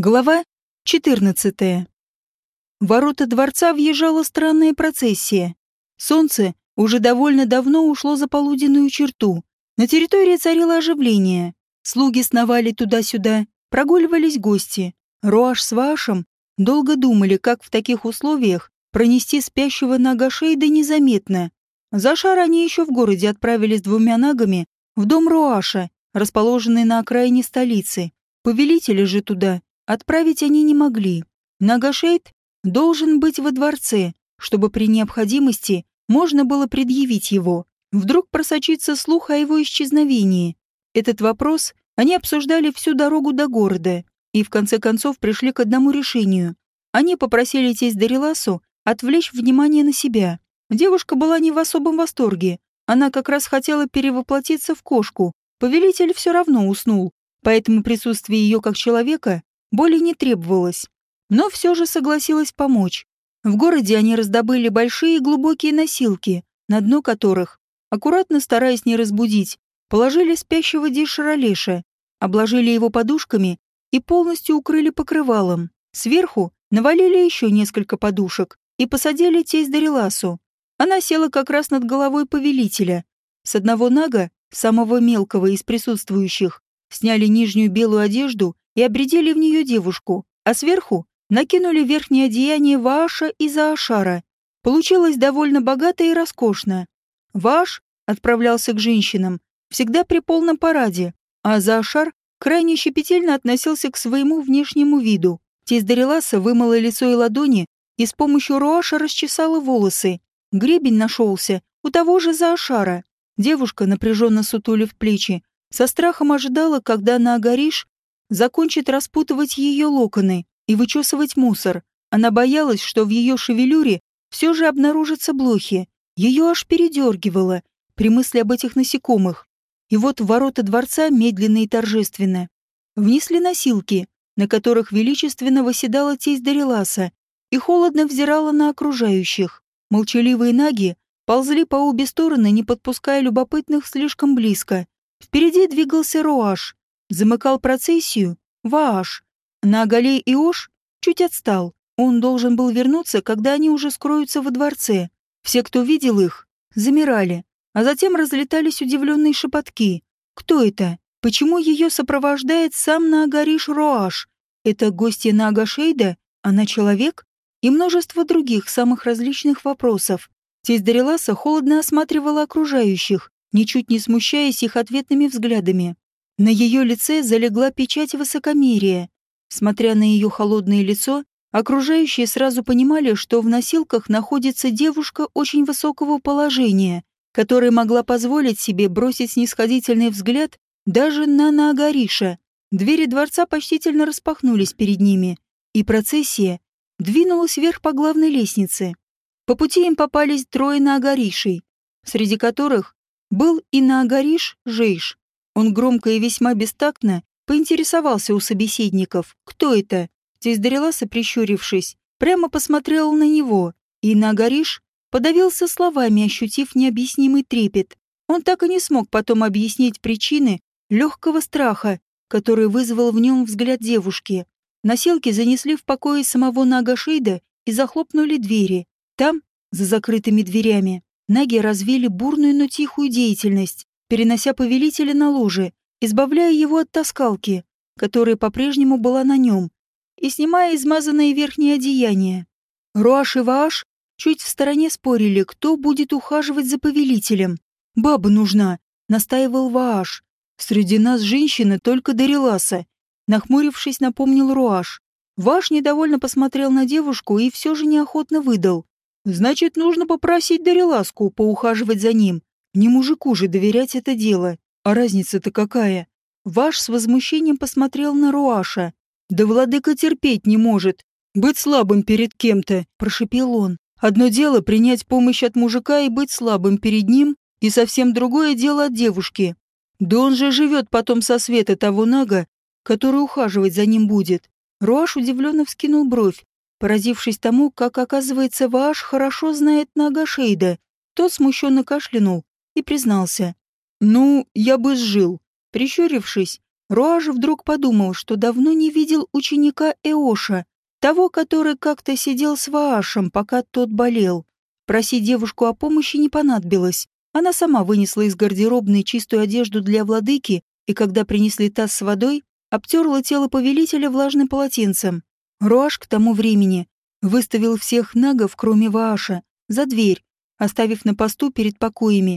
Глава 14. В ворота дворца въезжала странная процессия. Солнце уже довольно давно ушло за полуденную черту. На территории царило оживление. Слуги сновали туда-сюда, прогуливались гости. Роаш с Ваашем долго думали, как в таких условиях пронести спящего нага Шейда незаметно. За шар они еще в городе отправились двумя нагами в дом Роаша, расположенный на окраине столицы. Повелители же туда отправить они не могли. Нага Шейд должен быть во дворце, чтобы при необходимости можно было предъявить его. Вдруг просочится слух о его исчезновении. Этот вопрос они обсуждали всю дорогу до города и в конце концов пришли к одному решению. Они попросили тесть Дариласу отвлечь внимание на себя. Девушка была не в особом восторге. Она как раз хотела перевоплотиться в кошку. Повелитель все равно уснул, поэтому присутствие ее как человека более не требовалось. Но все же согласилась помочь. В городе они раздобыли большие и глубокие носилки, на дно которых, аккуратно стараясь не разбудить, положили спящего Дишаралеша, обложили его подушками и полностью укрыли покрывалом. Сверху навалили еще несколько подушек и посадили тесть Дариласу. Она села как раз над головой повелителя. С одного нага, самого мелкого из присутствующих, сняли нижнюю белую одежду и обредили в нее девушку, а сверху накинули верхнее одеяние Вааша и Заашара. Получилось довольно богато и роскошно. Вааш отправлялся к женщинам всегда при полном параде, а Заашар крайне щепетильно относился к своему внешнему виду. Тесть Дариласа вымыла лицо и ладони и с помощью Роаша расчесала волосы. Гребень нашелся у того же Заашара. Девушка, напряженно сутулив плечи, со страхом ожидала, когда Наагариш закончит распутывать ее локоны и вычесывать мусор. Она боялась, что в ее шевелюре все же обнаружатся блохи. Ее аж передергивало при мысли об этих насекомых. И вот в ворота дворца медленно и торжественно внесли носилки, на которых величественно восседала тесть Дариласа и холодно взирала на окружающих. Молчаливые наги ползли по обе стороны, не подпуская любопытных слишком близко. Впереди двигался Роаш, замыкал процессию Вааш. На Агалей и Ош чуть отстал. Он должен был вернуться, когда они уже скроются во дворце. Все, кто видел их, замирали, а затем разлетались удивленные шепотки. Кто это? Почему ее сопровождает сам Наагариш Роаш? Это гостья Нага Шейда? Она человек? И множество других самых различных вопросов. Тесть Дариласа холодно осматривала окружающих, ничуть не смущаясь их ответными взглядами. На ее лице залегла печать высокомерия. Смотря на ее холодное лицо, окружающие сразу понимали, что в носилках находится девушка очень высокого положения, которая могла позволить себе бросить снисходительный взгляд даже на Наагариша. Двери дворца почтительно распахнулись перед ними, и процессия двинулась вверх по главной лестнице. По пути им попались трое Наагаришей, среди которых был и Наагариш Жейш. Он громко и весьма бестактно поинтересовался у собеседников, кто это. Тесть Дариласа, прищурившись, прямо посмотрел на него, и Наагариш подавился словами, ощутив необъяснимый трепет. Он так и не смог потом объяснить причины легкого страха, который вызвал в нем взгляд девушки. Носилки занесли в покое самого Нага Шейда и захлопнули двери. Там, за закрытыми дверями, наги развили бурную, но тихую деятельность, перенося повелителя на ложе, избавляя его от таскалки, которая по-прежнему была на нем, и снимая измазанное верхнее одеяние. Роаш и Вааш чуть в стороне спорили, кто будет ухаживать за повелителем. «Баба нужна», — настаивал Вааш. «Среди нас женщины только Дариласа», — нахмурившись, напомнил Роаш. Вааш недовольно посмотрел на девушку и все же неохотно выдал. «Значит, нужно попросить Дариласку поухаживать за ним. Не мужику же доверять это дело. А разница-то какая?» Вааш с возмущением посмотрел на Роаша. «Да владыка терпеть не может. Быть слабым перед кем-то», — прошипел он. «Одно дело принять помощь от мужика и быть слабым перед ним, и совсем другое дело от девушки. Да он же живет потом со света того нага, который ухаживать за ним будет». Роаш удивленно вскинул бровь, поразившись тому, как, оказывается, Вааш хорошо знает Нага Шейда. Тот смущенно кашлянул и признался. «Ну, я бы сжил». Прищурившись, Руаж вдруг подумал, что давно не видел ученика Эоша, того, который как-то сидел с Ваашем, пока тот болел. Просить девушку о помощи не понадобилось. Она сама вынесла из гардеробной чистую одежду для владыки, и когда принесли таз с водой, обтерла тело повелителя влажным полотенцем. Руаш к тому времени выставил всех нагов, кроме Вааша, за дверь, оставив на посту перед покоями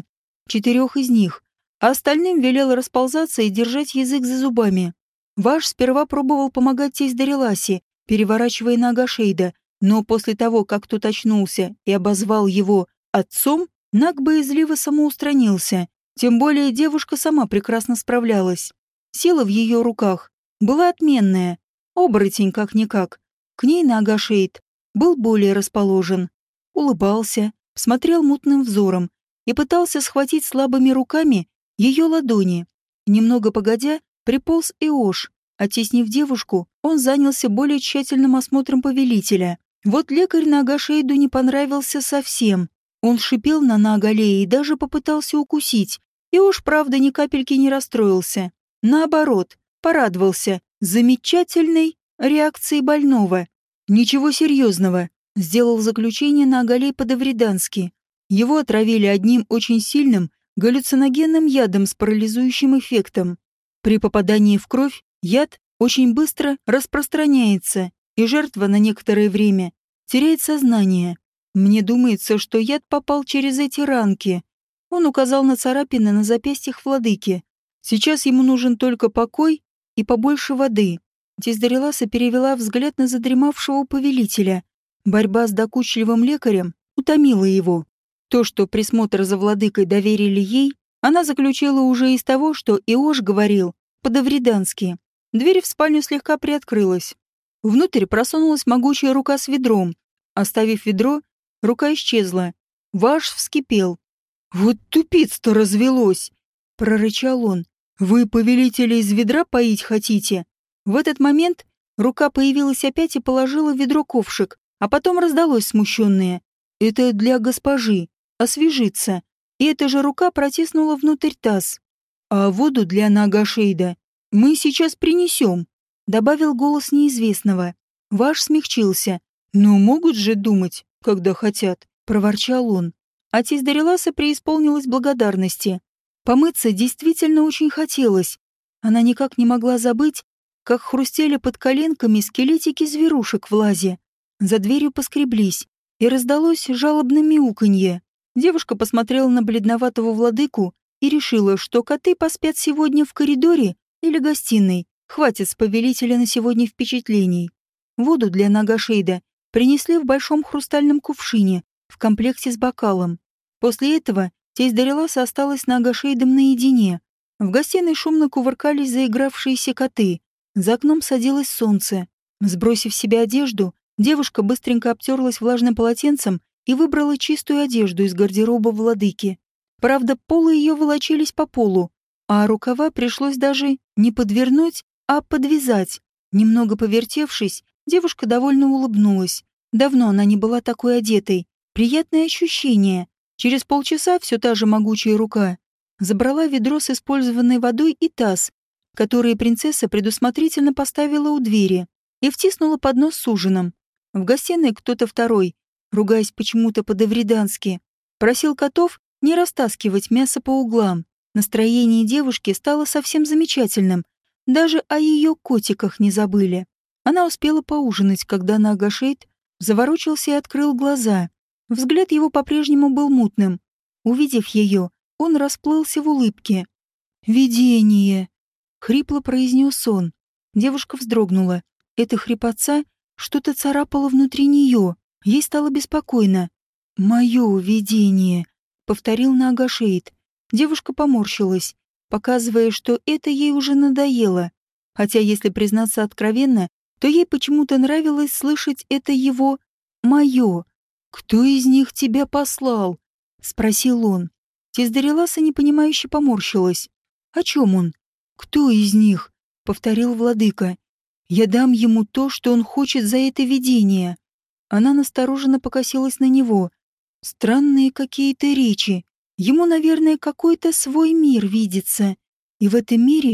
4 из них, а остальным велел расползаться и держать язык за зубами. Вааш сперва пробовал помогать тесть Дариласе, переворачивая нага Шейда, но после того, как тот очнулся и обозвал его отцом, наг боязливо самоустранился, тем более девушка сама прекрасно справлялась. Сила в ее руках была отменная, оборотень как-никак. К ней нага Шейд был более расположен, улыбался, смотрел мутным взором и пытался схватить слабыми руками ее ладони. Немного погодя, приполз Эош. Оттеснив девушку, он занялся более тщательным осмотром повелителя. Вот лекарь нага Шейду не понравился совсем. Он шипел на Наагалее и даже попытался укусить. Эош, правда, ни капельки не расстроился. Наоборот, порадовался замечательной реакцией больного. Ничего серьезного, сделал заключение Наагалей по-давридански. Его отравили одним очень сильным галлюциногенным ядом с парализующим эффектом. При попадании в кровь яд очень быстро распространяется, и жертва на некоторое время теряет сознание. Мне думается, что яд попал через эти ранки. Он указал на царапины на запястьях владыки. Сейчас ему нужен только покой и побольше воды. Тесть Дариласа перевела взгляд на задремавшего повелителя. Борьба с докучливым лекарем утомила его. То, что присмотр за владыкой доверили ей, она заключила уже из того, что Эош говорил по-давридански. Дверь в спальню слегка приоткрылась. Внутрь просунулась могучая рука с ведром. Оставив ведро, рука исчезла. Ваш вскипел. «Вот тупиц-то развелось!» — прорычал он. «Вы повелителя из ведра поить хотите?» В этот момент рука появилась опять и положила в ведро ковшик, а потом раздалось смущенное. «Это для госпожи. Освежиться». И эта же рука протиснула внутрь таз. «А воду для нага Шейда мы сейчас принесем», — добавил голос неизвестного. Ваш смягчился. «Ну, могут же думать, когда хотят», — проворчал он. А тесть Дариласа преисполнилась благодарности. Помыться действительно очень хотелось. Она никак не могла забыть, как хрустели под коленками скелетики зверушек в лазе. За дверью поскреблись, и раздалось жалобное мяуканье. Девушка посмотрела на бледноватого владыку и решила, что коты поспят сегодня в коридоре или гостиной. Хватит с повелителя на сегодня впечатлений. Воду для нага Шейда принесли в большом хрустальном кувшине в комплекте с бокалом. После этого тесть Дариласа осталась с нага Шейдом наедине. В гостиной шумно кувыркались заигравшиеся коты. За окном садилось солнце. Сбросив с себя одежду, девушка быстренько обтерлась влажным полотенцем и выбрала чистую одежду из гардероба владыки. Правда, полы ее волочились по полу, а рукава пришлось даже не подвернуть, а подвязать. Немного повертевшись, девушка довольно улыбнулась. Давно она не была такой одетой. Приятное ощущение. Через полчаса все та же могучая рука забрала ведро с использованной водой и таз, которые принцесса предусмотрительно поставила у двери, и втиснула поднос с ужином. В гостиной кто-то второй, ругаясь почему-то по-давридански, просил котов не растаскивать мясо по углам. Настроение девушки стало совсем замечательным. Даже о ее котиках не забыли. Она успела поужинать, когда нага Шейд заворочился и открыл глаза. Взгляд его по-прежнему был мутным. Увидев ее, он расплылся в улыбке. «Видение!» — хрипло произнес он. Девушка вздрогнула. Эта хрипотца что-то царапало внутри нее. Ей стало беспокойно. «Мое видение!» — повторил нага Шейд. Девушка поморщилась, показывая, что это ей уже надоело. Хотя, если признаться откровенно, то ей почему-то нравилось слышать это его «моё». «Кто из них тебя послал?» — спросил он. Тесть Дариласа непонимающе поморщилась. «О чем он?» «Кто из них?» — повторил владыка. «Я дам ему то, что он хочет за это видение». Она настороженно покосилась на него. Странные какие-то речи. Ему, наверное, какой-то свой мир видится. И в этом мире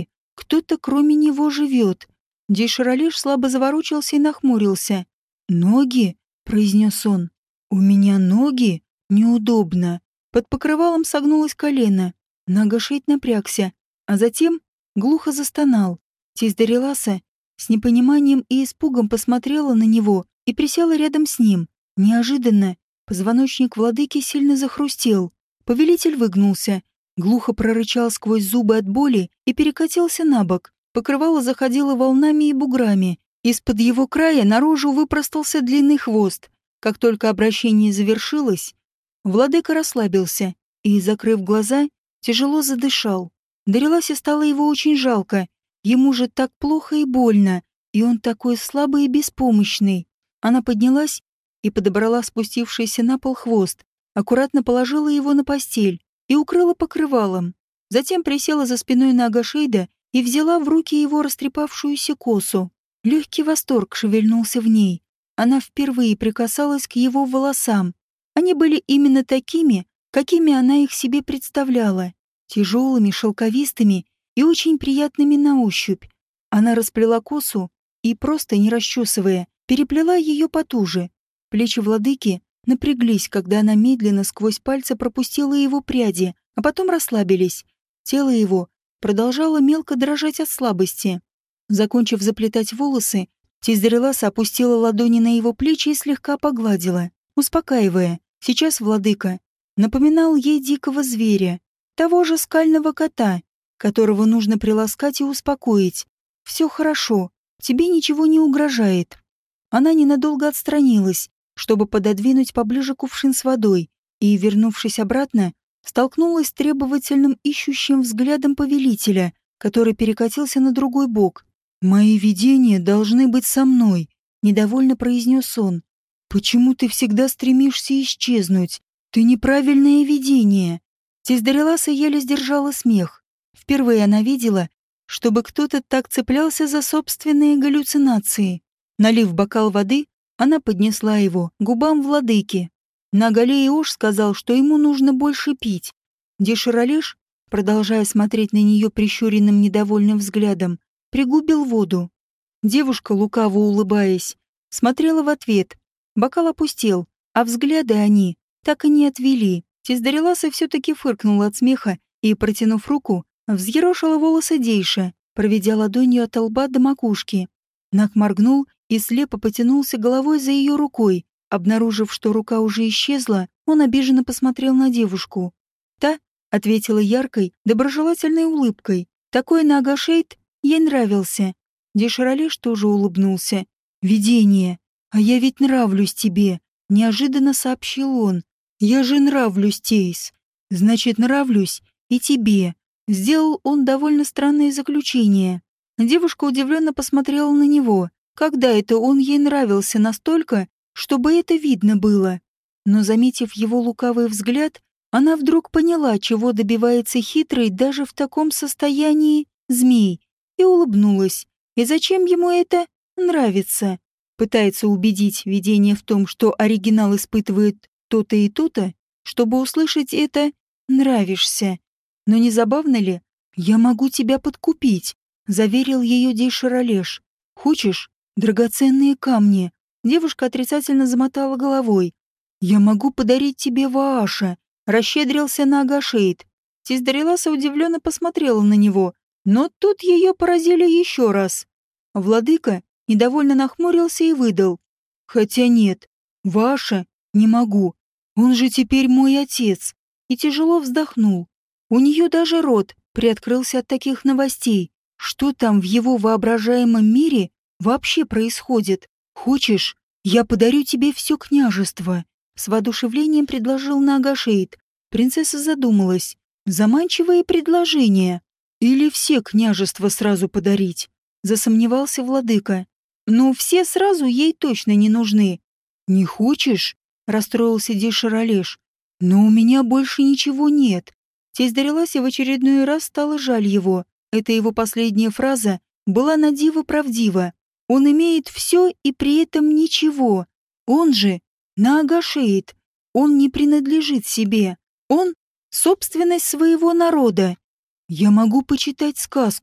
кто-то кроме него живет. Дейшаралеш слабо заворочился и нахмурился. «Ноги?» — произнес он. «У меня ноги? Неудобно». Под покрывалом согнулось колено. Нагашейд напрягся, а затем глухо застонал. Тесть Дариласа с непониманием и испугом посмотрела на него и присела рядом с ним. Неожиданно позвоночник владыки сильно захрустел. Повелитель выгнулся, глухо прорычал сквозь зубы от боли и перекатился на бок. Покрывало заходило волнами и буграми. Из-под его края наружу выпростался длинный хвост. Как только обращение завершилось, владыка расслабился и, закрыв глаза, тяжело задышал. Дариласе стало его очень жалко. Ему же так плохо и больно, и он такой слабый и беспомощный. Она поднялась и подобрала спустившийся на пол хвост, аккуратно положила его на постель и укрыла покрывалом. Затем присела за спиной на Агашейда и взяла в руки его растрепавшуюся косу. Легкий восторг шевельнулся в ней. Она впервые прикасалась к его волосам. Они были именно такими, какими она их себе представляла. Тяжелыми, шелковистыми и очень приятными на ощупь. Она расплела косу и, просто не расчесывая, переплела ее потуже. Плечи владыки напряглись, когда она медленно сквозь пальцы пропустила его пряди, а потом расслабились. Тело его продолжало мелко дрожать от слабости. Закончив заплетать волосы, тесть Дариласа опустила ладони на его плечи и слегка погладила, успокаивая. Сейчас владыка напоминал ей дикого зверя, того же скального кота, которого нужно приласкать и успокоить. «Все хорошо, тебе ничего не угрожает». Она ненадолго отстранилась, чтобы пододвинуть поближе кувшин с водой, и, вернувшись обратно, столкнулась с требовательным ищущим взглядом повелителя, который перекатился на другой бок. «Мои видения должны быть со мной», — недовольно произнес он. «Почему ты всегда стремишься исчезнуть? Ты неправильное видение». Тесть Дариласа еле сдержала смех. Впервые она видела, чтобы кто-то так цеплялся за собственные галлюцинации. Налив бокал воды, она поднесла его к губам владыки. Нагалей-Ош сказал, что ему нужно больше пить. Дейшаралеш, продолжая смотреть на нее прищуренным недовольным взглядом, пригубил воду. Девушка, лукаво улыбаясь, смотрела в ответ. Бокал опустел, а взгляды они так и не отвели. Тесть Дариласа все-таки фыркнула от смеха и, протянув руку, взъерошила волосы Дейша, проведя ладонью от лба до макушки. Наг моргнул и слепо потянулся головой за ее рукой. Обнаружив, что рука уже исчезла, он обиженно посмотрел на девушку. Та ответила яркой, доброжелательной улыбкой. Такой Нагашейд ей нравился. Дейшаралеш тоже улыбнулся. «Видение. А я ведь нравлюсь тебе», — неожиданно сообщил он. «Я же нравлюсь, Тейс. Значит, нравлюсь и тебе». Сделал он довольно странное заключение. Девушка удивленно посмотрела на него. Когда это он ей нравился настолько, чтобы это видно было? Но, заметив его лукавый взгляд, она вдруг поняла, чего добивается хитрый даже в таком состоянии змей, и улыбнулась. И зачем ему это нравится? Пытается убедить видение в том, что оригинал испытывает то-то и то-то, чтобы услышать это «нравишься». Но не забавно ли? «Я могу тебя подкупить», — заверил ее Дейшаралеш. «Хочешь драгоценные камни?» Девушка отрицательно замотала головой. «Я могу подарить тебе Вааша», — расщедрился на Агашейд. Тесть Дариласа удивленно посмотрела на него, но тут ее поразили еще раз. Владыка недовольно нахмурился и выдал. «Хотя нет, Вааша не могу. Он же теперь мой отец». И тяжело вздохнул. У нее даже рот приоткрылся от таких новостей. Что там в его воображаемом мире вообще происходит? «Хочешь, я подарю тебе все княжество?» С воодушевлением предложил Нагашейд. Принцесса задумалась. Заманчивое предложение. Или все княжества сразу подарить? Засомневался владыка. Но все сразу ей точно не нужны. «Не хочешь?» — расстроился Дейшаралеш. «Но у меня больше ничего нет». Тесть Дариласе в очередной раз стало жаль его. Эта его последняя фраза была на диво правдива. Он имеет все и при этом ничего. Он же Наагашейд. Он не принадлежит себе. Он — собственность своего народа. «Я могу почитать сказку»,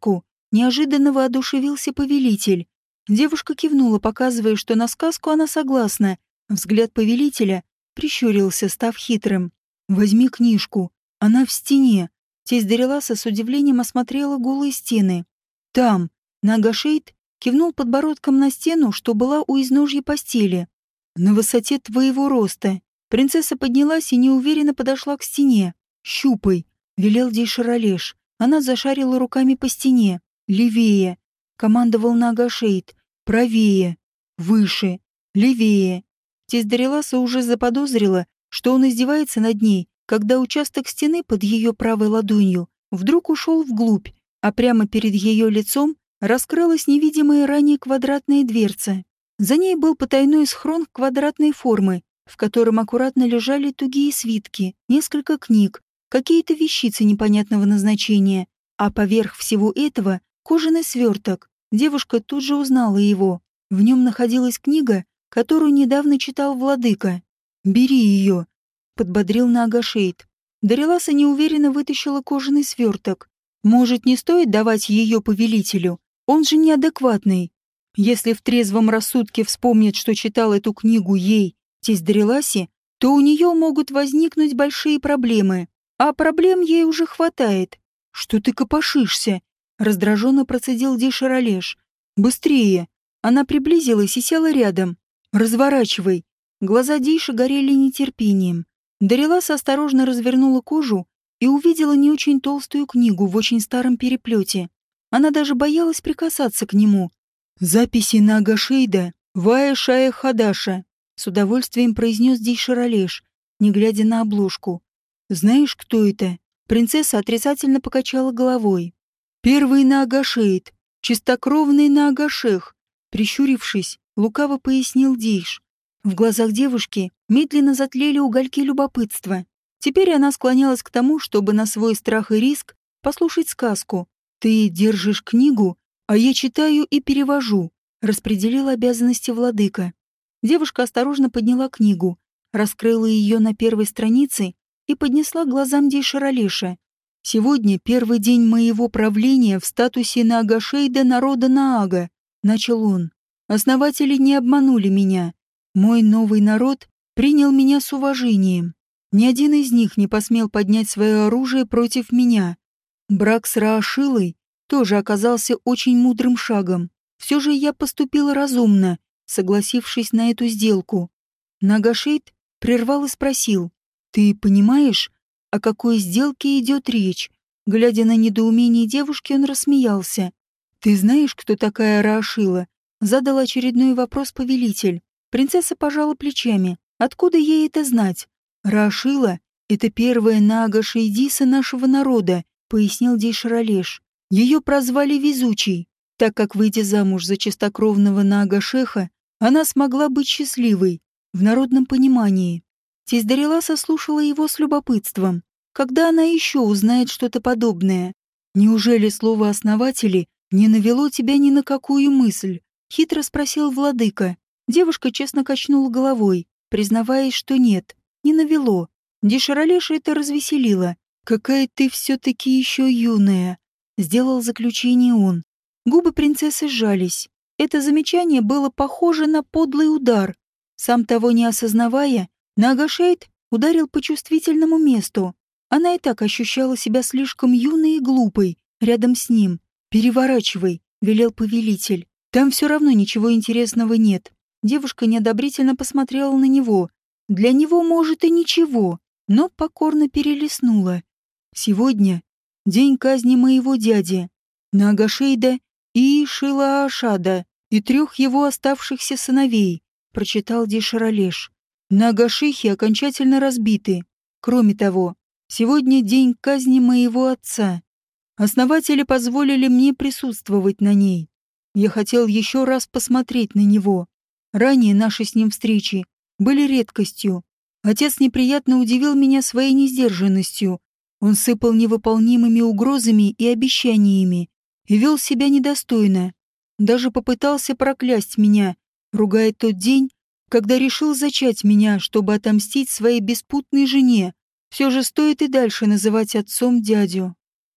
неожиданно воодушевился повелитель. Девушка кивнула, показывая, что на сказку она согласна. Взгляд повелителя прищурился, став хитрым. «Возьми книжку. Она в стене». Тесть Дариласа с удивлением осмотрела голые стены. «Там». Нагашейд кивнул подбородком на стену, что была у изножья постели. «На высоте твоего роста». Принцесса поднялась и неуверенно подошла к стене. «Щупай», — велел Дейшаралеш. Она зашарила руками по стене. «Левее», — командовал Нагашейд. «Правее. Выше. Левее». Тесть Дариласа уже заподозрила, что он издевается над ней, когда участок стены под ее правой ладонью вдруг ушел вглубь, а прямо перед ее лицом раскрылась невидимая ранее квадратная дверца. За ней был потайной схрон квадратной формы, в котором аккуратно лежали тугие свитки, несколько книг, какие-то вещицы непонятного назначения, а поверх всего этого кожаный сверток. Девушка тут же узнала его. В нем находилась книга, которую недавно читал владыка. «Бери ее», — подбодрил Нагашейд. Дариласа неуверенно вытащила кожаный сверток. «Может, не стоит давать ее повелителю? Он же неадекватный. Если в трезвом рассудке вспомнит, что читал эту книгу ей, тесть Дариласе, то у нее могут возникнуть большие проблемы. А проблем ей уже хватает». «Что ты копошишься?» — раздраженно процедил Дейшаралеш. «Быстрее!» Она приблизилась и села рядом. «Разворачивай!» Глаза Дейши горели нетерпением. Дариласа осторожно развернула кожу и увидела не очень толстую книгу в очень старом переплете. Она даже боялась прикасаться к нему. «Записи Нагашейда, Вая Шая Хадаша», — с удовольствием произнес Дейшаралеш, не глядя на обложку. «Знаешь, кто это?» Принцесса отрицательно покачала головой. «Первый Нагашейд, чистокровный Нагашех», — прищурившись, лукаво пояснил Дейш. В глазах девушки медленно затлели угольки любопытства. Теперь она склонялась к тому, чтобы на свой страх и риск послушать сказку. «Ты держишь книгу, а я читаю и перевожу», — распределил обязанности владыка. Девушка осторожно подняла книгу, раскрыла ее на первой странице и поднесла к глазам Дейшаралеша. «Сегодня первый день моего правления в статусе Нагашейда народа Наага», — начал он. «Основатели не обманули меня. Мой новый народ принял меня с уважением. Ни один из них не посмел поднять свое оружие против меня. Брак с Раашилой тоже оказался очень мудрым шагом. Все же я поступил разумно, согласившись на эту сделку». Нагашейд прервал и спросил: «Ты понимаешь, о какой сделке идет речь?» Глядя на недоумение девушки, он рассмеялся. «Ты знаешь, кто такая Раашила?» Задал очередной вопрос повелитель. Принцесса пожала плечами. «Откуда ей это знать?» «Раашила — это первая Нага-шейдиса нашего народа», — пояснил Дейшаралеш. «Ее прозвали Везучей, так как, выйдя замуж за чистокровного Нага-шеха, она смогла быть счастливой, в народном понимании». Тесть Дариласа слушала его с любопытством. Когда она еще узнает что-то подобное? «Неужели слово «основатели» не навело тебя ни на какую мысль?» — хитро спросил владыка. Девушка честно качнула головой, признаваясь, что нет, не навело. Дейшаралеша это развеселило. «Какая ты все-таки еще юная!» — сделал заключение он. Губы принцессы сжались. Это замечание было похоже на подлый удар. Сам того не осознавая, Нагашейд ударил по чувствительному месту. Она и так ощущала себя слишком юной и глупой рядом с ним. «Переворачивай», — велел повелитель. «Там все равно ничего интересного нет». Девушка неодобрительно посмотрела на него. Для него, может, и ничего, но покорно перелистнула. «Сегодня день казни моего дяди, Нагашейда и Шилаашада и 3 его оставшихся сыновей», — прочитал Дейшаралеш. «Нагашихи окончательно разбиты. Кроме того, сегодня день казни моего отца. Основатели позволили мне присутствовать на ней. Я хотел еще раз посмотреть на него. Ранее наши с ним встречи были редкостью. Отец неприятно удивил меня своей несдержанностью. Он сыпал невыполнимыми угрозами и обещаниями и вел себя недостойно. Даже попытался проклясть меня, ругая тот день, когда решил зачать меня, чтобы отомстить своей беспутной жене. Все же стоит и дальше называть отцом дядю.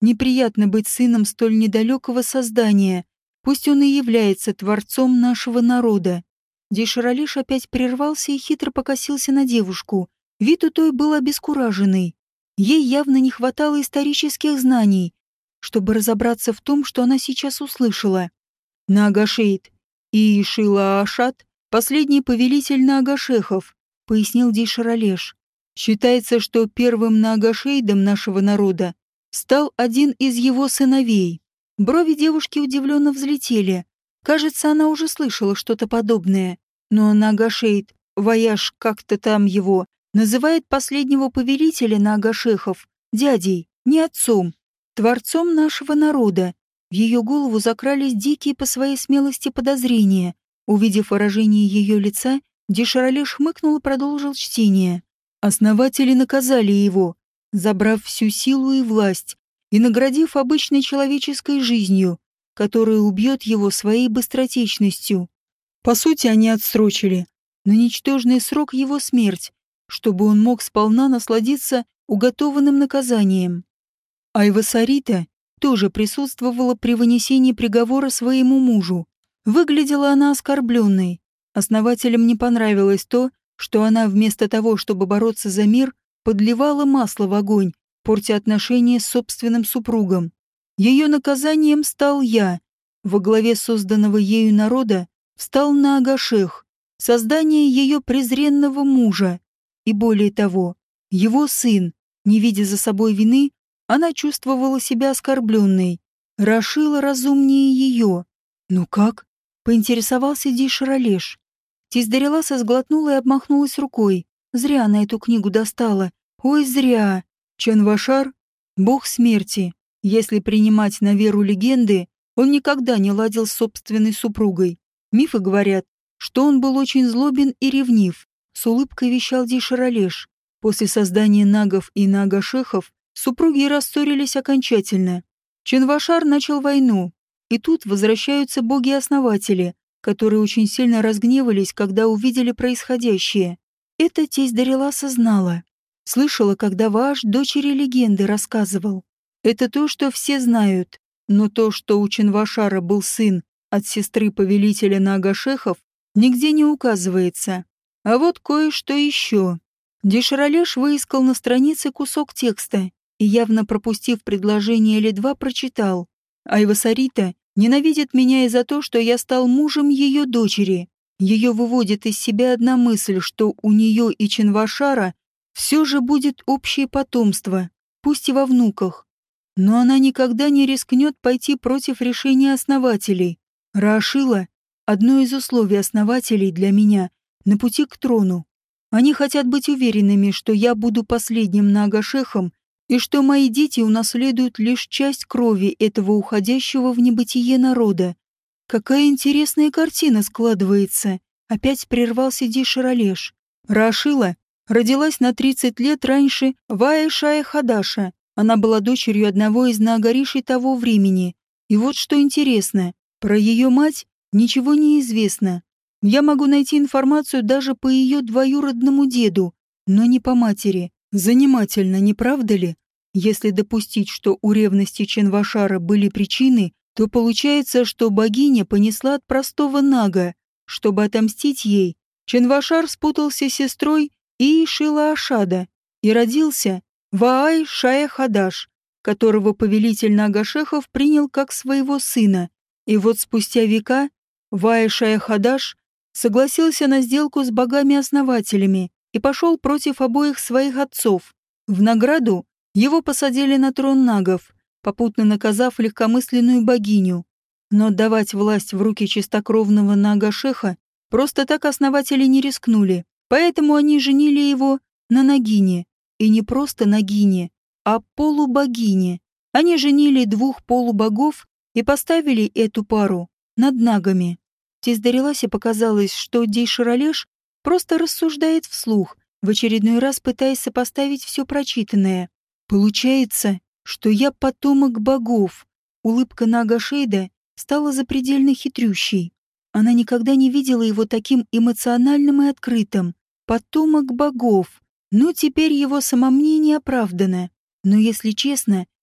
Неприятно быть сыном столь недалекого создания, пусть он и является творцом нашего народа. Дейшаралеш опять прервался и хитро покосился на девушку. Вид у той был обескураженный. Ей явно не хватало исторических знаний, чтобы разобраться в том, что она сейчас услышала. Наагашейд и Шила-Ашат — последний повелитель Наагашехов, пояснил Дейшаралеш. Считается, что первым Наагашейдом нашего народа стал один из его сыновей. Брови девушки удивленно взлетели. Кажется, она уже слышала что-то подобное. Но Наагашейд, Вояж как-то там его, называет последнего повелителя Наагашехов дядей, не отцом, творцом нашего народа. В ее голову закрались дикие по своей смелости подозрения. Увидев выражение ее лица, Дейшаралеш хмыкнул и продолжил чтение. Основатели наказали его, забрав всю силу и власть и наградив обычной человеческой жизнью, которая убьет его своей быстротечностью. По сути, они отсрочили на ничтожный срок его смерть, чтобы он мог сполна насладиться уготованным наказанием. Айва Сарита тоже присутствовала при вынесении приговора своему мужу. Выглядела она оскорбленной. Основателям не понравилось то, что она вместо того, чтобы бороться за мир, подливала масло в огонь, портя отношения с собственным супругом. Ее наказанием стал я. Во главе созданного ею народа встал Наагашех, создание ее презренного мужа. И более того, его сын, не видя за собой вины, она чувствовала себя оскорбленной. Рашила разумнее ее. «Ну как?» — поинтересовался Дейшаралеш. Тиздареласа сглотнула и обмахнулась рукой. Зря она эту книгу достала. Ой, зря. Чанвашар — бог смерти. Если принимать на веру легенды, он никогда не ладил с собственной супругой. Мифы говорят, что он был очень злобен и ревнив. С улыбкой вещал Дейшаралеш. После создания нагов и наагашехов супруги рассорились окончательно. Чанвашар начал войну, и тут возвращаются боги-основатели, которые очень сильно разгневались, когда увидели происходящее. Это тесть Дариласа знала. Слышала, когда Вааш дочери легенды рассказывал. Это то, что все знают. Но то, что у Чанвашара был сын от сестры повелителя Наагашехов, нигде не указывается. А вот кое-что еще. Дейшаралеш выискал на странице кусок текста и, явно пропустив предложение или два, прочитал. Айва Сарита ненавидит меня и за то, что я стал мужем ее дочери. Ее выводит из себя одна мысль, что у нее и Чанвашара все же будет общее потомство, пусть и во внуках. Но она никогда не рискнет пойти против решения основателей. Раашила — одно из условий основателей для меня на пути к трону. Они хотят быть уверенными, что я буду последним Наагашехом и что мои дети унаследуют лишь часть крови этого уходящего в небытие народа. Какая интересная картина складывается. Опять прервался Дейшаралеш. Раашила родилась на 30 лет раньше Ваэ-Шая Хадаша. Она была дочерью одного из Наагаришей того времени. И вот что интересно, про ее мать ничего не известно. Я могу найти информацию даже по ее двоюродному деду, но не по матери. Занимательно, не правда ли? Если допустить, что у ревности Чанвашара были причины, то получается, что богиня понесла от простого нага. Чтобы отомстить ей, Чанвашар спутался с сестрой Шила-Ашада и родился Ваай-Шая-Хадаш, которого повелитель Наагашехов принял как своего сына. И вот спустя века Ваай-Шая-Хадаш согласился на сделку с богами-основателями и пошел против обоих своих отцов. В награду его посадили на трон нагов, попутно наказав легкомысленную богиню. Но отдавать власть в руки чистокровного Наагашеха просто так основатели не рискнули, поэтому они женили его на Нагине. И не просто Нагине, а полубогине. Они женили двух полубогов и поставили эту пару над нагами. Тиздареласе показалось, что Дейшаралеш просто рассуждает вслух, в очередной раз пытаясь сопоставить все прочитанное. Получается, что я потомок богов. Улыбка Наагашейда стала запредельно хитрющей. Она никогда не видела его таким эмоциональным и открытым. Потомок богов. Ну, теперь его самомнение оправдано. Но, если честно,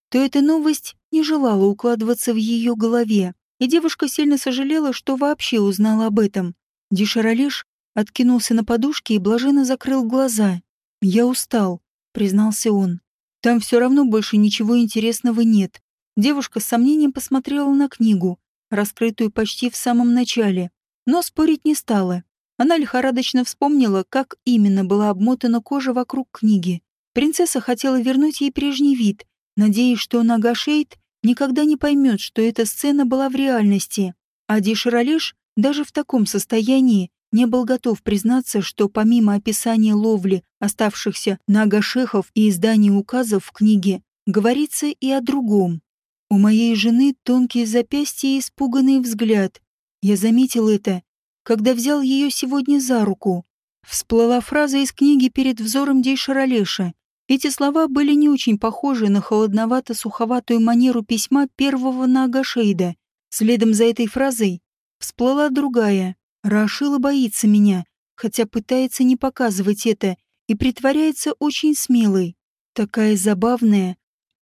то эта новость не желала укладываться в ее голове, и девушка сильно сожалела, что вообще узнала об этом. Дишаралеш откинулся на подушке и блаженно закрыл глаза. «Я устал», — признался он. «Там все равно больше ничего интересного нет». Девушка с сомнением посмотрела на книгу, раскрытую почти в самом начале, но спорить не стала. Она лихорадочно вспомнила, как именно была обмотана кожа вокруг книги. Принцесса хотела вернуть ей прежний вид, надеясь, что Нагашейд никогда не поймет, что эта сцена была в реальности. А Дишаралеш даже в таком состоянии не был готов признаться, что помимо описания ловли оставшихся нагашехов и издания указов в книге, говорится и о другом. У моей жены тонкие запястья и испуганный взгляд. Я заметил это, когда взял ее сегодня за руку. Всплыла фраза из книги перед взором Дейшаралеша. Эти слова были не очень похожи на холодновато-суховатую манеру письма первого Наагашейда. Следом за этой фразой всплыла другая. Раашила боится меня, хотя пытается не показывать это и притворяется очень смелой. Такая забавная.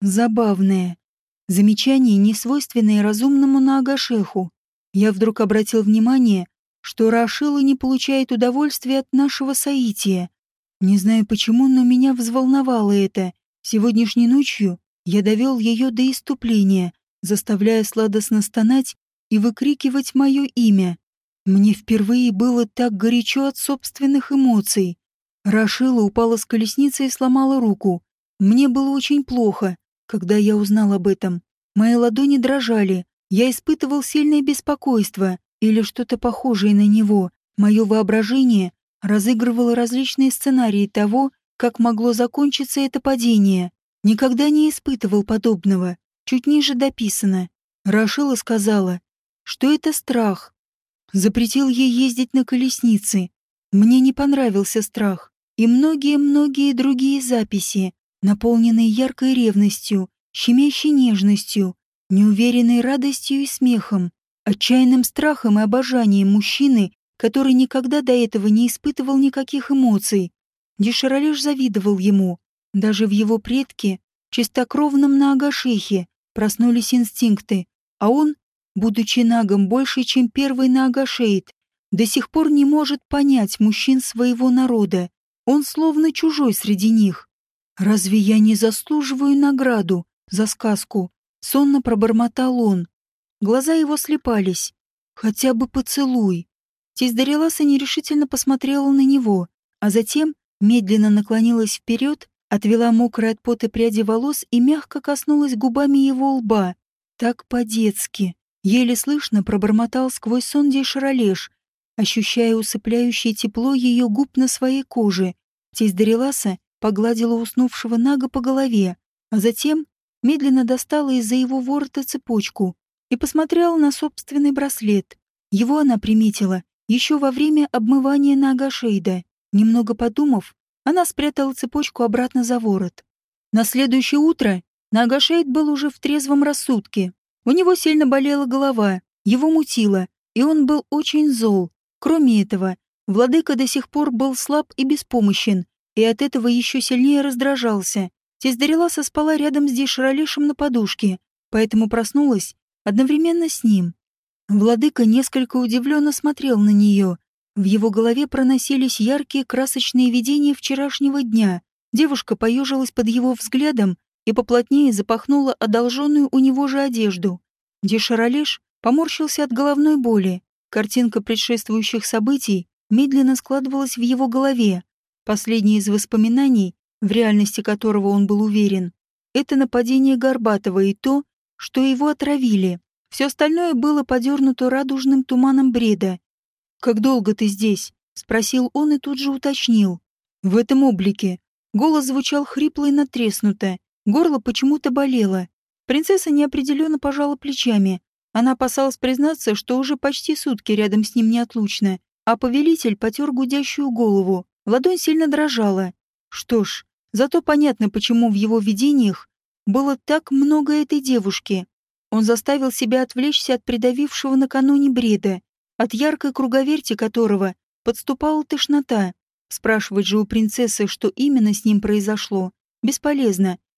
Замечание, несвойственное разумному Наагашеху. Я вдруг обратил внимание, что Раашила не получает удовольствия от нашего соития. Не знаю почему, но меня взволновало это. Сегодняшней ночью я довел ее до исступления, заставляя сладостно стонать и выкрикивать мое имя. Мне впервые было так горячо от собственных эмоций. Раашила упала с колесницы и сломала руку. Мне было очень плохо, когда я узнал об этом. Мои ладони дрожали, я испытывал сильное беспокойство или что-то похожее на него. Мое воображение разыгрывало различные сценарии того, как могло закончиться это падение. Никогда не испытывал подобного. Чуть ниже дописано. Раашила сказала, что это страх. Запретил ей ездить на колеснице. Мне не понравился страх. И многие-многие другие записи, наполненные яркой ревностью, щемящей нежностью, неуверенной радостью и смехом, отчаянным страхом и обожанием мужчины, который никогда до этого не испытывал никаких эмоций. Дишаралеш завидовал ему. Даже в его предке, чистокровном Наагашехе, проснулись инстинкты, а он, будучи нагом больше, чем первый Наагашейд, до сих пор не может понять мужчин своего народа. Он словно чужой среди них. «Разве я не заслуживаю награду за сказку?» — сонно пробормотал он. Глаза его слепались. «Хотя бы поцелуй». Тесть Дариласа нерешительно посмотрела на него, а затем медленно наклонилась вперед, отвела мокрые от пота пряди волос и мягко коснулась губами его лба. Так по-детски. Еле слышно пробормотал сквозь сон Дейшаралеш, ощущая усыпляющее тепло ее губ на своей коже. Тесть Дариласа погладила уснувшего Нага по голове, а затем медленно достала из-за его ворота цепочку и посмотрела на собственный браслет. Его она приметила еще во время обмывания Наагашейда. Немного подумав, она спрятала цепочку обратно за ворот. На следующее утро Наагашейд был уже в трезвом рассудке. У него сильно болела голова, его мутило, и он был очень зол. Кроме этого, владыка до сих пор был слаб и беспомощен, и от этого еще сильнее раздражался. Тесть Дариласа спала рядом с Дейшаралешем на подушке, поэтому проснулась одновременно с ним. Владыка несколько удивленно смотрел на нее. В его голове проносились яркие красочные видения вчерашнего дня. Девушка поежилась под его взглядом и поплотнее запахнула одолженную у него же одежду. Дейшаралеш поморщился от головной боли. Картинка предшествующих событий медленно складывалась в его голове. Последнее из воспоминаний, в реальности которого он был уверен, это нападение Горбатова и то, что его отравили. Все остальное было подернуто радужным туманом бреда. «Как долго ты здесь?» — спросил он и тут же уточнил. В этом облике голос звучал хрипло и натреснуто, горло почему-то болело. Принцесса неопределенно пожала плечами. Она опасалась признаться, что уже почти сутки рядом с ним неотлучно, а повелитель потер гудящую голову. Ладонь сильно дрожала. Что ж, зато понятно, почему в его видениях было так много этой девушки. Он заставил себя отвлечься от придавившего накануне бреда, от яркой круговерти которого подступала тошнота. Спрашивать же у принцессы, что именно с ним произошло, бесполезно.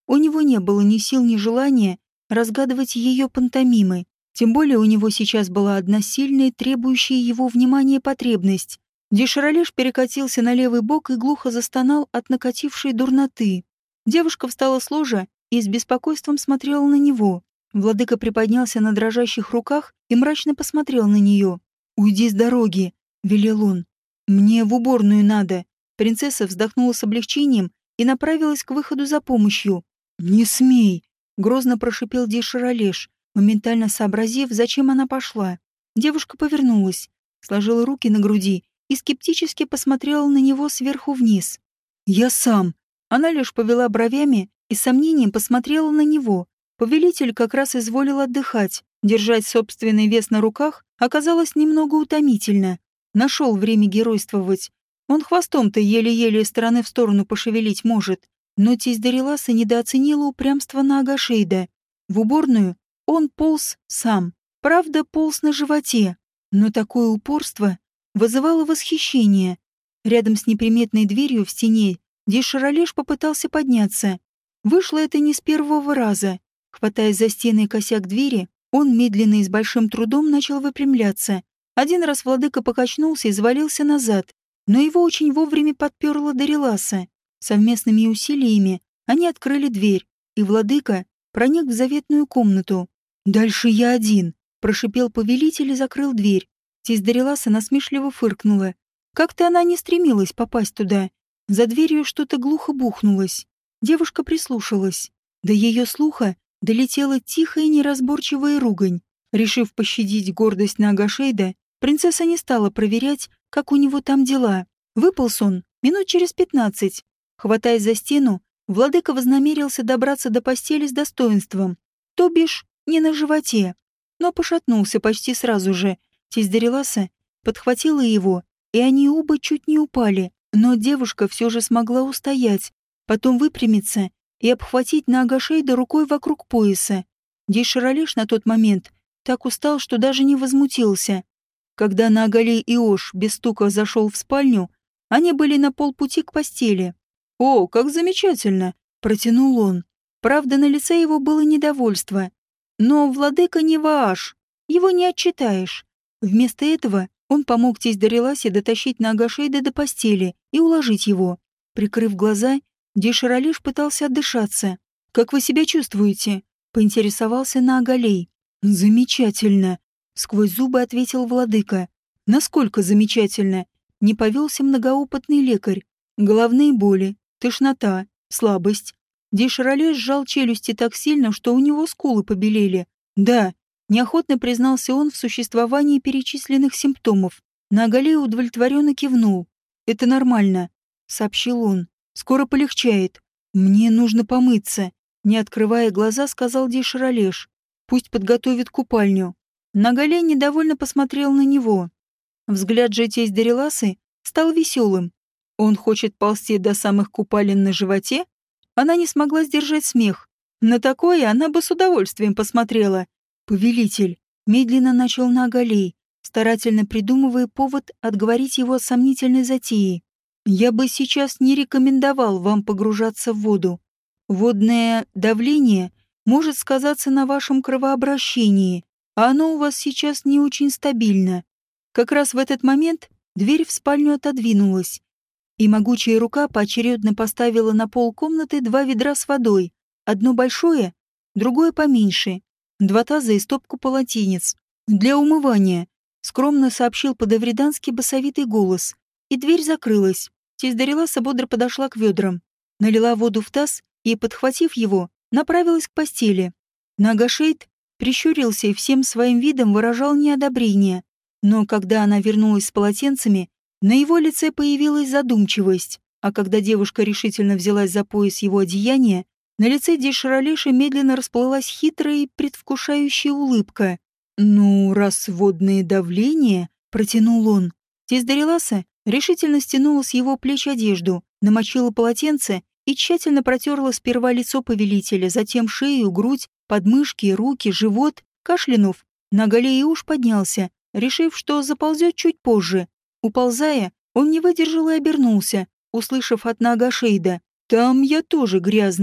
У него не было ни сил, ни желания разгадывать ее пантомимы. Тем более у него сейчас была одна сильная, требующая его внимания потребность. Деширалеш перекатился на левый бок и глухо застонал от накатившей дурноты. Девушка встала с ложа и с беспокойством смотрела на него. Владыка приподнялся на дрожащих руках и мрачно посмотрел на нее. «Уйди с дороги», — велел он. «Мне в уборную надо». Принцесса вздохнула с облегчением и направилась к выходу за помощью. «Не смей!» — грозно прошипел Деширалеш, моментально сообразив, зачем она пошла. Девушка повернулась, сложила руки на груди и скептически посмотрела на него сверху вниз. «Я сам». Она лишь повела бровями и с сомнением посмотрела на него. Повелитель как раз изволил отдыхать. Держать собственный вес на руках оказалось немного утомительно. Нашел время геройствовать. Он хвостом-то еле-еле из стороны в сторону пошевелить может. Но тесть Дариласа недооценила упрямство Наагашейда. В уборную он полз сам. Правда, полз на животе. Но такое упорство вызывало восхищение. Рядом с неприметной дверью в стене Деширалеш попытался подняться. Вышло это не с первого раза. Хватаясь за стены и косяк двери, он медленно и с большим трудом начал выпрямляться. Один раз владыка покачнулся и завалился назад, но его очень вовремя подперла Дариласа. Совместными усилиями они открыли дверь, и владыка проник в заветную комнату. «Дальше я один», — прошипел повелитель и закрыл дверь. Тесть Дариласа насмешливо фыркнула. Как-то она не стремилась попасть туда. За дверью что-то глухо бухнулось. Девушка прислушалась. До ее слуха долетела тихая неразборчивая ругань. Решив пощадить гордость Наагашейда, принцесса не стала проверять, как у него там дела. Выполз он минут через 15. Хватаясь за стену, владыка вознамерился добраться до постели с достоинством, то бишь не на животе, но пошатнулся почти сразу же. Тесть Дариласа подхватила его, и они оба чуть не упали, но девушка все же смогла устоять, потом выпрямиться и обхватить Наагашейда рукой вокруг пояса. Деширалеш на тот момент так устал, что даже не возмутился. Когда Наагалей и Ош без стука зашел в спальню, они были на полпути к постели. «О, как замечательно!» — протянул он. Правда, на лице его было недовольство. Но владыка не Вааш, его не отчитаешь. Вместо этого он помог тесть Дариласе дотащить Наагашейда до постели и уложить его. Прикрыв глаза, Деширалеш пытался отдышаться. «Как вы себя чувствуете?» — поинтересовался Наагалей. «Замечательно!» — сквозь зубы ответил владыка. «Насколько замечательно?» — не повелся многоопытный лекарь. «Головные боли, тошнота, слабость». Деширалеш сжал челюсти так сильно, что у него скулы побелели. «Да», — неохотно признался он в существовании перечисленных симптомов. Наагалей удовлетворенно кивнул. «Это нормально», — сообщил он. «Скоро полегчает. Мне нужно помыться», — не открывая глаза, сказал Деширалеш. «Пусть подготовит купальню». Наагалей недовольно посмотрел на него. Взгляд же тесть Дариласы стал веселым. Он хочет ползти до самых купалин на животе? Она не смогла сдержать смех. На такое она бы с удовольствием посмотрела. «Повелитель», — медленно начал Наагалей, старательно придумывая повод отговорить его от сомнительной затеи. «Я бы сейчас не рекомендовал вам погружаться в воду. Водное давление может сказаться на вашем кровообращении, а оно у вас сейчас не очень стабильно». Как раз в этот момент дверь в спальню отодвинулась, и могучая рука поочередно поставила на пол комнаты 2 ведра с водой, одно большое, другое поменьше, 2 таза и стопку полотенец. «Для умывания», — скромно сообщил по-давридански басовитый голос, и дверь закрылась. Тесть Дариласа бодро подошла к ведрам, налила воду в таз и, подхватив его, направилась к постели. Наагашейд прищурился и всем своим видом выражал неодобрение. Но когда она вернулась с полотенцами, на его лице появилась задумчивость, а когда девушка решительно взялась за пояс его одеяния, на лице Деширалеша медленно расплылась хитрая и предвкушающая улыбка. «Ну, раз водное давление», — протянул он. Тесть Дариласа решительно стянула с его плеч одежду, намочила полотенце и тщательно протерла сперва лицо повелителя, затем шею, грудь, подмышки, руки, живот. Кашлянув, Наагалей уж поднялся, решив, что заползет чуть позже. Уползая, он не выдержал и обернулся, услышав от Наагашейда: «Там я тоже грязный».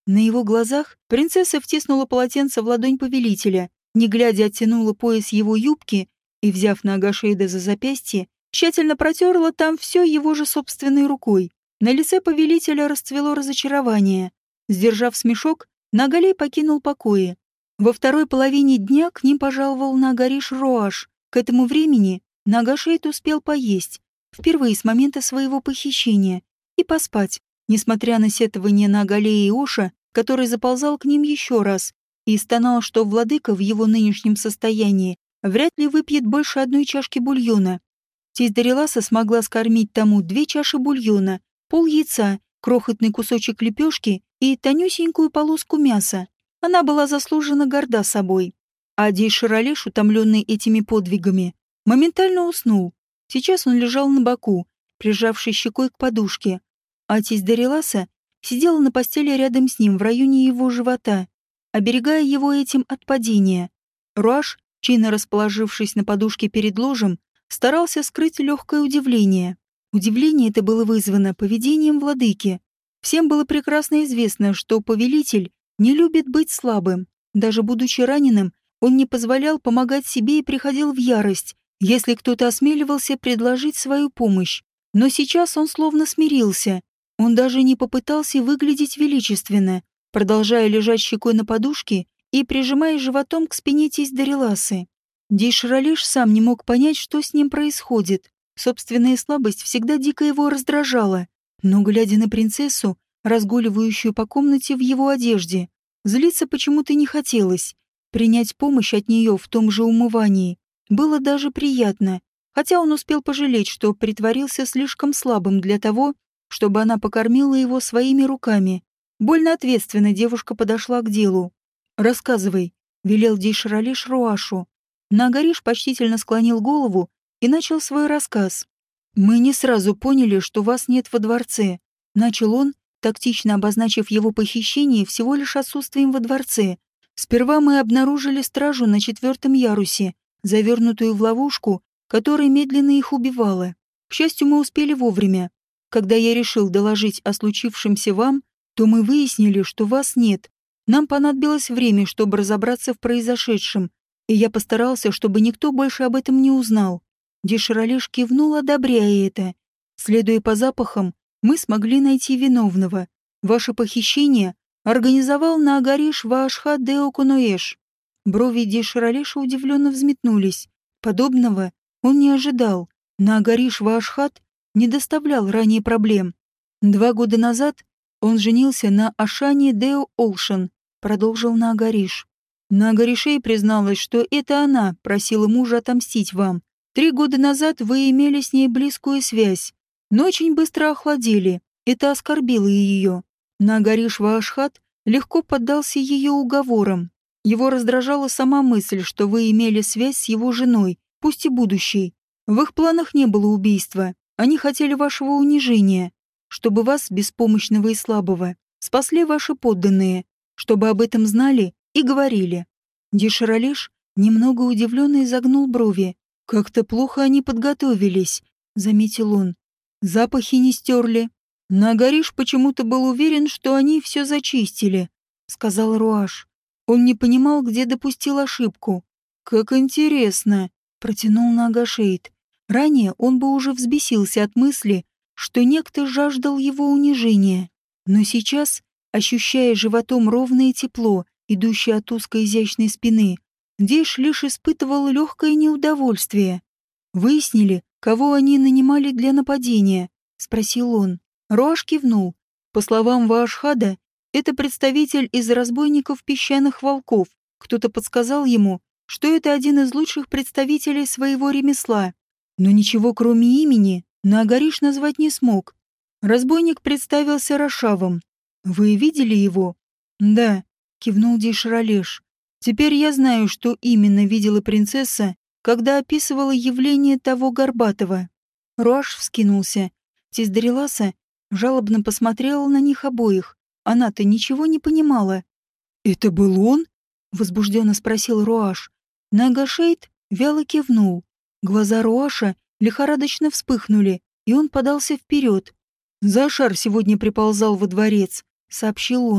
На его глазах принцесса втиснула полотенце в ладонь повелителя, не глядя оттянула пояс его юбки и, взяв Наагашейда за запястье, тщательно протерла там все его же собственной рукой. На лице повелителя расцвело разочарование. Сдержав смешок, Наагалей покинул покои. Во второй половине дня к ним пожаловал Наагариш Роаш. К этому времени Наагашейд успел поесть, впервые с момента своего похищения, и поспать, несмотря на сетование Наагалея и Оша, который заползал к ним еще раз и стонал, что владыка в его нынешнем состоянии вряд ли выпьет больше одной чашки бульона. Тесть Дариласа смогла скормить тому 2 чаши бульона, пол яйца, крохотный кусочек лепешки и тонюсенькую полоску мяса. Она была заслуженно горда собой. А Дейшаралеш, утомленный этими подвигами, моментально уснул. Сейчас он лежал на боку, прижавшись щекой к подушке, а тесть Дариласа сидела на постели рядом с ним в районе его живота, оберегая его этим от падения. Руаш, чинно расположившись на подушке перед ложем, старался скрыть легкое удивление. Удивление это было вызвано поведением владыки. Всем было прекрасно известно, что повелитель не любит быть слабым. Даже будучи раненым, он не позволял помогать себе и приходил в ярость, если кто-то осмеливался предложить свою помощь. Но сейчас он словно смирился. Он даже не попытался выглядеть величественно, продолжая лежать щекой на подушке и прижимая животом к спине тесть Дариласы. Дейшаралеш сам не мог понять, что с ним происходит. Собственная слабость всегда дико его раздражала. Но, глядя на принцессу, разгуливающую по комнате в его одежде, злиться почему-то не хотелось. Принять помощь от нее в том же умывании было даже приятно, хотя он успел пожалеть, что притворился слишком слабым для того, чтобы она покормила его своими руками. Больно ответственно девушка подошла к делу. «Рассказывай», — велел Дейшаралеш Руашу. Наагариш почтительно склонил голову и начал свой рассказ. «Мы не сразу поняли, что вас нет во дворце», — начал он, тактично обозначив его похищение всего лишь отсутствием во дворце. «Сперва мы обнаружили стражу на 4-м ярусе, завернутую в ловушку, которая медленно их убивала. К счастью, мы успели вовремя. Когда я решил доложить о случившемся вам, то мы выяснили, что вас нет. Нам понадобилось время, чтобы разобраться в произошедшем, и я постарался, чтобы никто больше об этом не узнал». Дейшаралеш кивнул, одобряя это. «Следуя по запахам, мы смогли найти виновного. Ваше похищение организовал Наагариш Ваашхат Деокунуэш». Брови Дейшаралеша удивленно взметнулись. Подобного он не ожидал. Наагариш Ваашхат не доставлял ранее проблем. 2 года назад он женился на Ашане Део Олшан, продолжил Наагариш. Наагаришей призналась, что это она просила мужа отомстить вам. 3 года назад вы имели с ней близкую связь, но очень быстро охладели. Это оскорбило ее. Наагариш Ваашхат легко поддался ее уговорам. Его раздражала сама мысль, что вы имели связь с его женой, пусть и будущей. В их планах не было убийства. Они хотели вашего унижения, чтобы вас, беспомощного и слабого, спасли ваши подданные, чтобы об этом знали и говорили». Дейшаралеш немного удивленно изогнул брови. «Как-то плохо они подготовились», — заметил он. «Запахи не стерли. Наагариш почему-то был уверен, что они все зачистили», — сказал Руаш. Он не понимал, где допустил ошибку. «Как интересно», — протянул Наагашейд. Ранее он бы уже взбесился от мысли, что некто жаждал его унижения. Но сейчас, ощущая животом ровное тепло, идущее от узкой изящной спины, Дейш лишь испытывал легкое неудовольствие. «Выяснили, кого они нанимали для нападения?» — спросил он. Руаш кивнул. По словам Ваашхада, это представитель из разбойников песчаных волков. Кто-то подсказал ему, что это один из лучших представителей своего ремесла. Но ничего кроме имени Наагариш назвать не смог. Разбойник представился Рошавом. «Вы видели его?» «Да», — кивнул Дейшаралеш. «Теперь я знаю, что именно видела принцесса, когда описывала явление того Горбатого». Руаш вскинулся. Тесть Дариласа жалобно посмотрела на них обоих. Она-то ничего не понимала. «Это был он?» — возбужденно спросил Руаш. Наагашейд вяло кивнул. Глаза Руаша лихорадочно вспыхнули, и он подался вперед. «Зашар сегодня приползал во дворец», — сообщил он.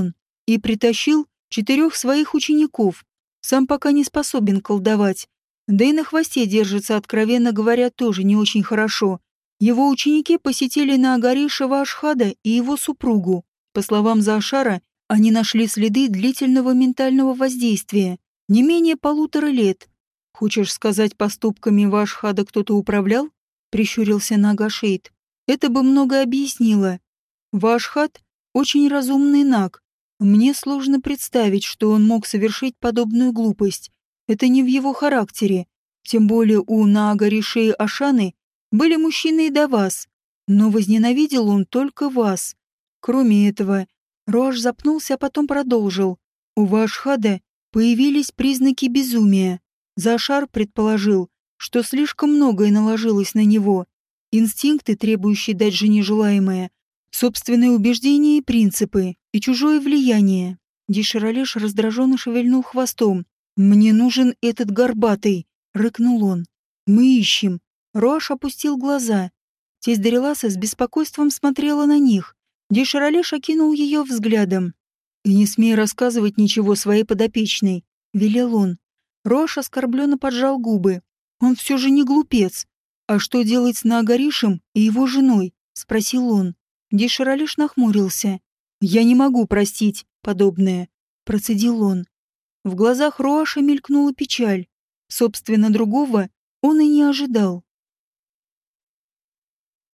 и притащил 4 своих учеников. Сам пока не способен колдовать. Да и на хвосте держится, откровенно говоря, тоже не очень хорошо. Его ученики посетили на горе Шива-Ашхада и его супругу. По словам Заашара, они нашли следы длительного ментального воздействия, не менее 1,5 лет. «Хочешь сказать, поступками Вашхада кто-то управлял?» — прищурился Нагашейд. «Это бы многое объяснило. Вашхад — очень разумный наг. Мне сложно представить, что он мог совершить подобную глупость. Это не в его характере. Тем более у Наага Ришеи Ашаны были мужчины и до вас. Но возненавидел он только вас. Кроме этого, Роаш запнулся, а потом продолжил. У Вашхада появились признаки безумия. Заашар предположил, что слишком многое наложилось на него. Инстинкты, требующие дать жене желаемое, собственные убеждения и принципы, и чужое влияние. Диширалеш раздраженно шевельнул хвостом. «Мне нужен этот горбатый!» — рыкнул он. «Мы ищем!» Роаш опустил глаза. Тесть Дариласа с беспокойством смотрела на них. Диширалеш окинул ее взглядом. «И не смей рассказывать ничего своей подопечной», — велел он. Роаш оскорбленно поджал губы. «Он все же не глупец. А что делать с Наагаришем и его женой?» — спросил он. Диширалеш нахмурился. «Я не могу простить подобное», — процедил он. В глазах Роаша мелькнула печаль. Собственно, другого он и не ожидал.